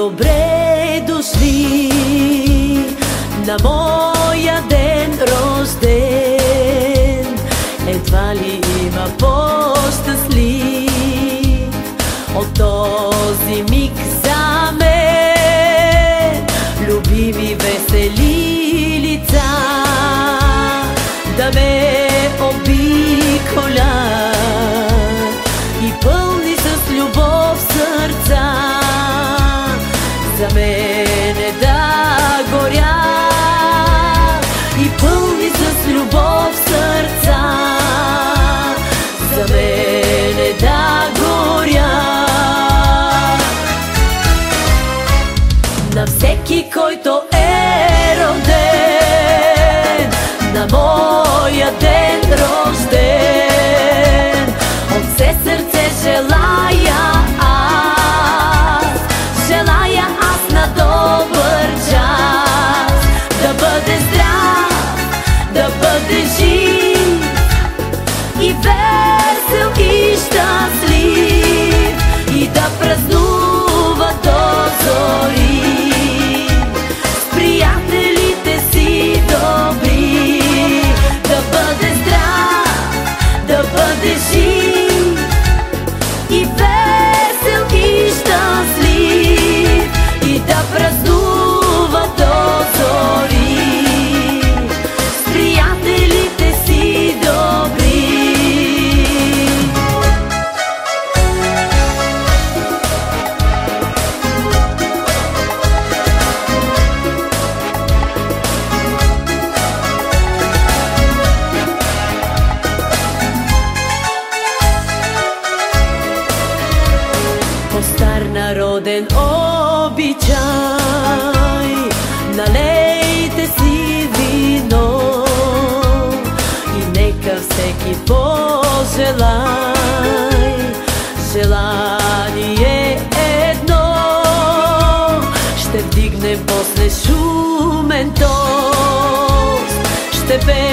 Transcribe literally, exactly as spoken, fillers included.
добре дошли на моя ден рожден. Едва ли има по-щастлив от този миг за мен. Любими весели лица да ме обиколят и пълни с любов сърца за мене да горят, и пълни с любов сърца за мене да горят. На всеки, който е роден на моя ден рожден, от все сърце желая аз, желая аз на добър час, да бъде здрав, да бъде жив и весел и щастлив, и да празнува до зори с приятелите си добри. Да бъде здрав, да бъде жив и весел и щастлив, и да празнува до зори с приятелите си добри. По-стар народен обичай, налейте си вино и нека всеки пожелай желание едно. Ще вдигнем после шумен тост, ще пеем